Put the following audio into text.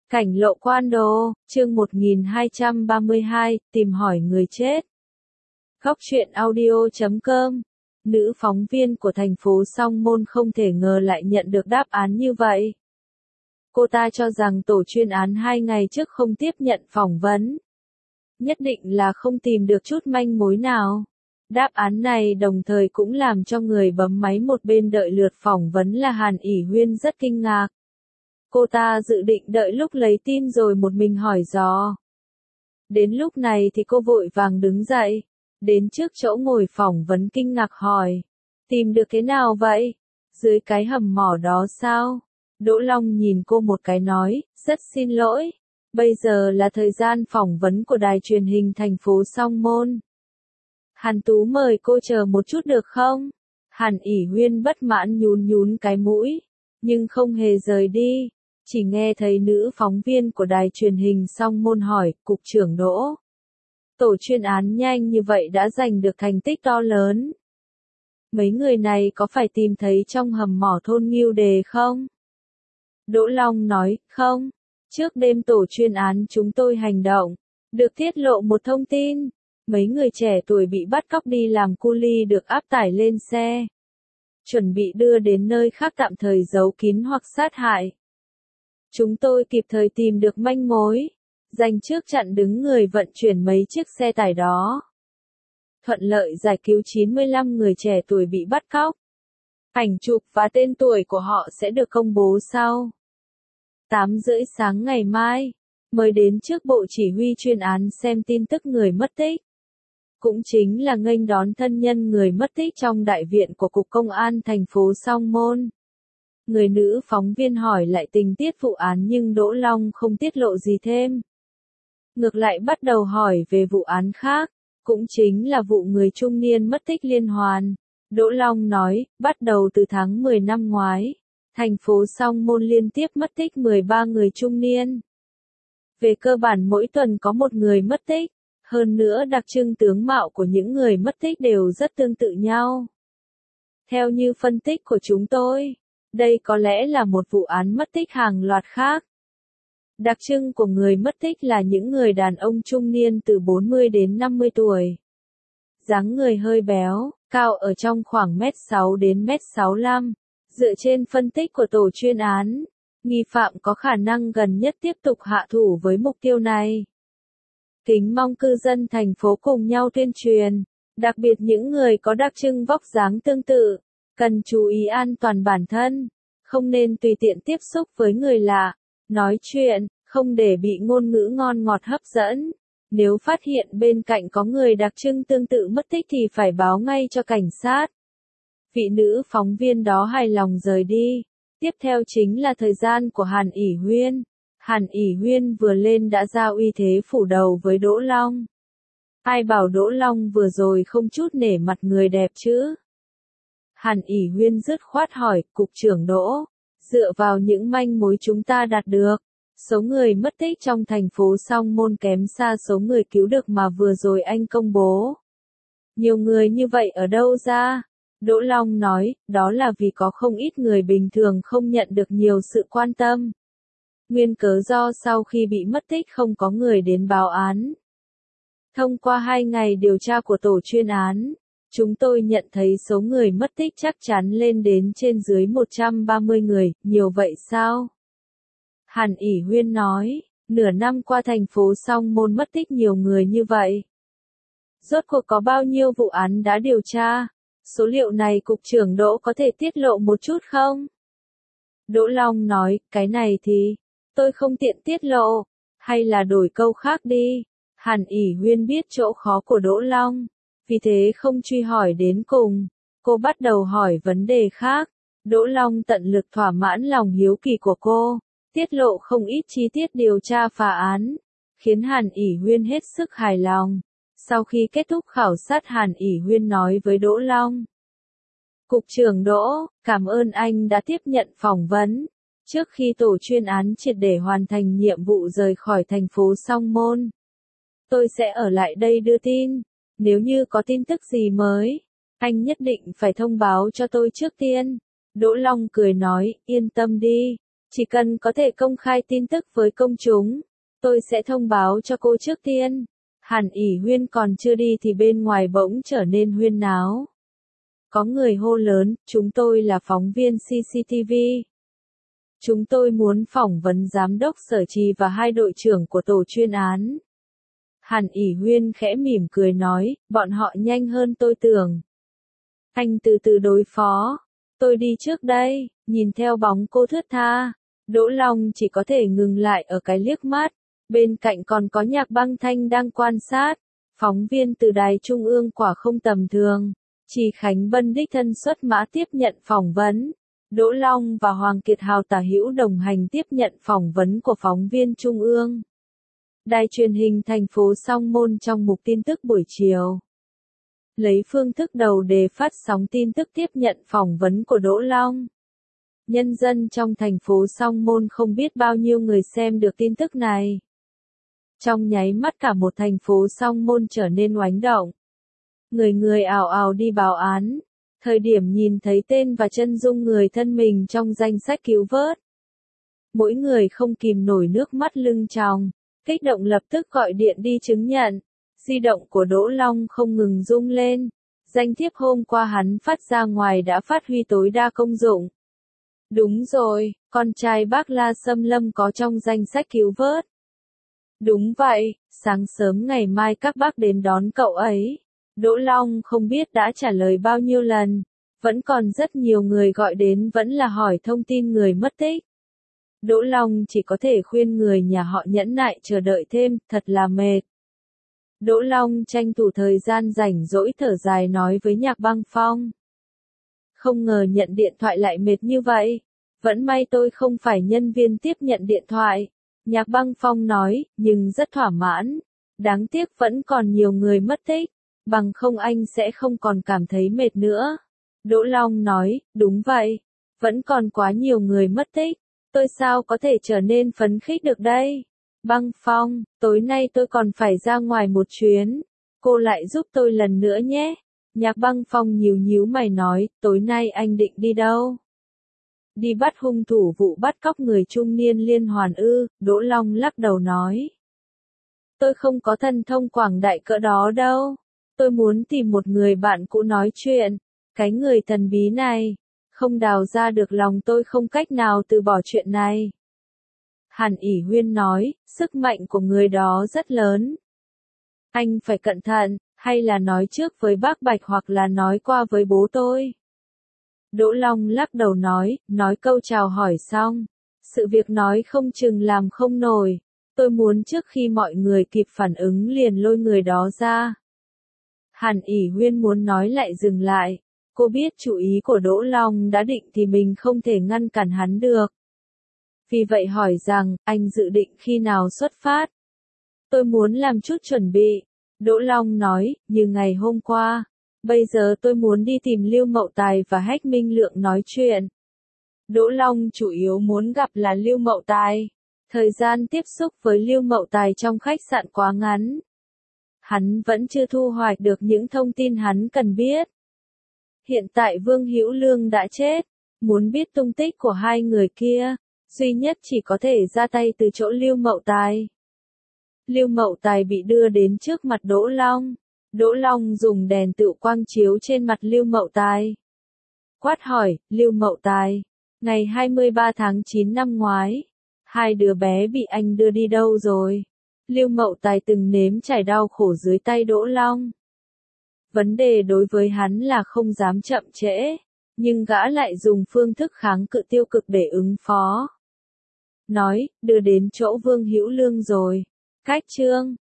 Cảnh lộ quan đồ, chương 1232, tìm hỏi người chết. Góc truyện audio.com. Nữ phóng viên của thành phố Song Môn không thể ngờ lại nhận được đáp án như vậy. Cô ta cho rằng tổ chuyên án 2 ngày trước không tiếp nhận phỏng vấn. Nhất định là không tìm được chút manh mối nào. Đáp án này đồng thời cũng làm cho người bấm máy một bên đợi lượt phỏng vấn là Hàn ỷ Huyên rất kinh ngạc. Cô ta dự định đợi lúc lấy tin rồi một mình hỏi dò. Đến lúc này thì cô vội vàng đứng dậy, đến trước chỗ ngồi phỏng vấn kinh ngạc hỏi. Tìm được thế nào vậy? Dưới cái hầm mỏ đó sao? Đỗ Long nhìn cô một cái nói, rất xin lỗi. Bây giờ là thời gian phỏng vấn của đài truyền hình thành phố Song Môn. Hàn Tú mời cô chờ một chút được không? Hàn ỷ Huyên bất mãn nhún nhún cái mũi, nhưng không hề rời đi. Chỉ nghe thấy nữ phóng viên của đài truyền hình Song Môn hỏi, Cục trưởng Đỗ. Tổ chuyên án nhanh như vậy đã giành được thành tích to lớn. Mấy người này có phải tìm thấy trong hầm mỏ thôn Ngưu Đề không? Đỗ Long nói, không. Trước đêm tổ chuyên án chúng tôi hành động, được tiết lộ một thông tin. Mấy người trẻ tuổi bị bắt cóc đi làm cu li được áp tải lên xe. Chuẩn bị đưa đến nơi khác tạm thời giấu kín hoặc sát hại. Chúng tôi kịp thời tìm được manh mối, giành trước chặn đứng người vận chuyển mấy chiếc xe tải đó. Thuận lợi giải cứu 95 người trẻ tuổi bị bắt cóc. Ảnh chụp và tên tuổi của họ sẽ được công bố sau 8:30 sáng ngày mai. Mời đến trước bộ chỉ huy chuyên án xem tin tức người mất tích. Cũng chính là nghênh đón thân nhân người mất tích trong đại viện của Cục Công an thành phố Song Môn. Người nữ phóng viên hỏi lại tình tiết vụ án nhưng Đỗ Long không tiết lộ gì thêm. Ngược lại bắt đầu hỏi về vụ án khác, cũng chính là vụ người trung niên mất tích liên hoàn. Đỗ Long nói, bắt đầu từ tháng 10 năm ngoái, thành phố Song Môn liên tiếp mất tích 13 người trung niên. Về cơ bản mỗi tuần có một người mất tích, hơn nữa đặc trưng tướng mạo của những người mất tích đều rất tương tự nhau. Theo như phân tích của chúng tôi, đây có lẽ là một vụ án mất tích hàng loạt khác. Đặc trưng của người mất tích là những người đàn ông trung niên từ 40 đến 50 tuổi. Dáng người hơi béo, cao ở trong khoảng 1m6 đến 1m65. Dựa trên phân tích của tổ chuyên án, nghi phạm có khả năng gần nhất tiếp tục hạ thủ với mục tiêu này. Kính mong cư dân thành phố cùng nhau tuyên truyền, đặc biệt những người có đặc trưng vóc dáng tương tự, cần chú ý an toàn bản thân, không nên tùy tiện tiếp xúc với người lạ, nói chuyện, không để bị ngôn ngữ ngon ngọt hấp dẫn. Nếu phát hiện bên cạnh có người đặc trưng tương tự mất tích thì phải báo ngay cho cảnh sát. Vị nữ phóng viên đó hài lòng rời đi. Tiếp theo chính là thời gian của Hàn ỷ Huyên. Hàn ỷ Huyên vừa lên đã ra uy thế phủ đầu với Đỗ Long. Ai bảo Đỗ Long vừa rồi không chút nể mặt người đẹp chứ? Hàn ỷ Huyên dứt khoát hỏi, Cục trưởng Đỗ, dựa vào những manh mối chúng ta đạt được, số người mất tích trong thành phố Song Môn kém xa số người cứu được mà vừa rồi anh công bố. Nhiều người như vậy ở đâu ra? Đỗ Long nói, đó là vì có không ít người bình thường không nhận được nhiều sự quan tâm. Nguyên cớ do sau khi bị mất tích không có người đến báo án. Thông qua 2 ngày điều tra của tổ chuyên án, chúng tôi nhận thấy số người mất tích chắc chắn lên đến trên dưới 130 người, nhiều vậy sao? Hàn ỷ Huyên nói, nửa năm qua thành phố Song Môn mất tích nhiều người như vậy. Rốt cuộc có bao nhiêu vụ án đã điều tra? Số liệu này Cục trưởng Đỗ có thể tiết lộ một chút không? Đỗ Long nói, cái này thì, tôi không tiện tiết lộ, hay là đổi câu khác đi. Hàn ỷ Huyên biết chỗ khó của Đỗ Long, vì thế không truy hỏi đến cùng. Cô bắt đầu hỏi vấn đề khác. Đỗ Long tận lực thỏa mãn lòng hiếu kỳ của cô, tiết lộ không ít chi tiết điều tra phá án, khiến Hàn ỷ Huyên hết sức hài lòng. Sau khi kết thúc khảo sát Hàn ỷ Huyên nói với Đỗ Long. Cục trưởng Đỗ, cảm ơn anh đã tiếp nhận phỏng vấn. Trước khi tổ chuyên án triệt để hoàn thành nhiệm vụ rời khỏi thành phố Song Môn, tôi sẽ ở lại đây đưa tin. Nếu như có tin tức gì mới, anh nhất định phải thông báo cho tôi trước tiên. Đỗ Long cười nói, yên tâm đi. Chỉ cần có thể công khai tin tức với công chúng, tôi sẽ thông báo cho cô trước tiên. Hàn ỉ Huyên còn chưa đi thì bên ngoài bỗng trở nên huyên náo. Có người hô lớn, chúng tôi là phóng viên CCTV. Chúng tôi muốn phỏng vấn giám đốc Sở Trì và hai đội trưởng của tổ chuyên án. Hàn ỉ Huyên khẽ mỉm cười nói, bọn họ nhanh hơn tôi tưởng. Anh từ từ đối phó. Tôi đi trước đây, nhìn theo bóng cô thướt tha. Đỗ Long chỉ có thể ngừng lại ở cái liếc mắt. Bên cạnh còn có Nhạc Băng Thanh đang quan sát. Phóng viên từ đài trung ương quả không tầm thường. Chỉ Khánh Bân đích thân xuất mã tiếp nhận phỏng vấn. Đỗ Long và Hoàng Kiệt Hào tả hữu đồng hành tiếp nhận phỏng vấn của phóng viên trung ương. Đài truyền hình thành phố Song Môn trong mục tin tức buổi chiều. Lấy phương thức đầu đề phát sóng tin tức tiếp nhận phỏng vấn của Đỗ Long. Nhân dân trong thành phố Song Môn không biết bao nhiêu người xem được tin tức này. Trong nháy mắt cả một thành phố Song Môn trở nên oánh động. Người người ào ào đi báo án. Thời điểm nhìn thấy tên và chân dung người thân mình trong danh sách cứu vớt. Mỗi người không kìm nổi nước mắt lưng tròng, kích động lập tức gọi điện đi chứng nhận. Di động của Đỗ Long không ngừng rung lên. Danh thiếp hôm qua hắn phát ra ngoài đã phát huy tối đa công dụng. Đúng rồi, con trai bác La Sâm Lâm có trong danh sách cứu vớt. Đúng vậy, sáng sớm ngày mai các bác đến đón cậu ấy. Đỗ Long không biết đã trả lời bao nhiêu lần. Vẫn còn rất nhiều người gọi đến vẫn là hỏi thông tin người mất tích. Đỗ Long chỉ có thể khuyên người nhà họ nhẫn nại chờ đợi thêm, thật là mệt. Đỗ Long tranh thủ thời gian rảnh rỗi thở dài nói với Nhạc Băng Phong. Không ngờ nhận điện thoại lại mệt như vậy. Vẫn may tôi không phải nhân viên tiếp nhận điện thoại. Nhạc Băng Phong nói, nhưng rất thỏa mãn. Đáng tiếc vẫn còn nhiều người mất tích. Bằng không anh sẽ không còn cảm thấy mệt nữa. Đỗ Long nói, đúng vậy. Vẫn còn quá nhiều người mất tích. Tôi sao có thể trở nên phấn khích được đây? Băng Phong, tối nay tôi còn phải ra ngoài một chuyến. Cô lại giúp tôi lần nữa nhé. Nhạc Băng Phong nhíu nhíu mày nói, tối nay anh định đi đâu? Đi bắt hung thủ vụ bắt cóc người trung niên liên hoàn ư? Đỗ Long lắc đầu nói. Tôi không có thần thông quảng đại cỡ đó đâu. Tôi muốn tìm một người bạn cũ nói chuyện. Cái người thần bí này. Không đào ra được lòng tôi không cách nào từ bỏ chuyện này. Hàn ỉ Huyên nói, sức mạnh của người đó rất lớn. Anh phải cẩn thận, hay là nói trước với bác Bạch hoặc là nói qua với bố tôi. Đỗ Long lắc đầu nói câu chào hỏi xong. Sự việc nói không chừng làm không nổi. Tôi muốn trước khi mọi người kịp phản ứng liền lôi người đó ra. Hàn ỉ Huyên muốn nói lại dừng lại. Cô biết chủ ý của Đỗ Long đã định thì mình không thể ngăn cản hắn được. Vì vậy hỏi rằng, anh dự định khi nào xuất phát? Tôi muốn làm chút chuẩn bị. Đỗ Long nói, như ngày hôm qua. Bây giờ tôi muốn đi tìm Lưu Mậu Tài và Hách Minh Lượng nói chuyện. Đỗ Long chủ yếu muốn gặp là Lưu Mậu Tài. Thời gian tiếp xúc với Lưu Mậu Tài trong khách sạn quá ngắn. Hắn vẫn chưa thu hoạch được những thông tin hắn cần biết. Hiện tại Vương Hữu Lương đã chết. Muốn biết tung tích của hai người kia, duy nhất chỉ có thể ra tay từ chỗ Lưu Mậu Tài. Lưu Mậu Tài bị đưa đến trước mặt Đỗ Long. Đỗ Long dùng đèn tựu quang chiếu trên mặt Lưu Mậu Tài. Quát hỏi, Lưu Mậu Tài, ngày 23 tháng 9 năm ngoái, hai đứa bé bị anh đưa đi đâu rồi? Lưu Mậu Tài từng nếm trải đau khổ dưới tay Đỗ Long. Vấn đề đối với hắn là không dám chậm trễ, nhưng gã lại dùng phương thức kháng cự tiêu cực để ứng phó. Nói, đưa đến chỗ Vương Hữu Lương rồi. Cách chương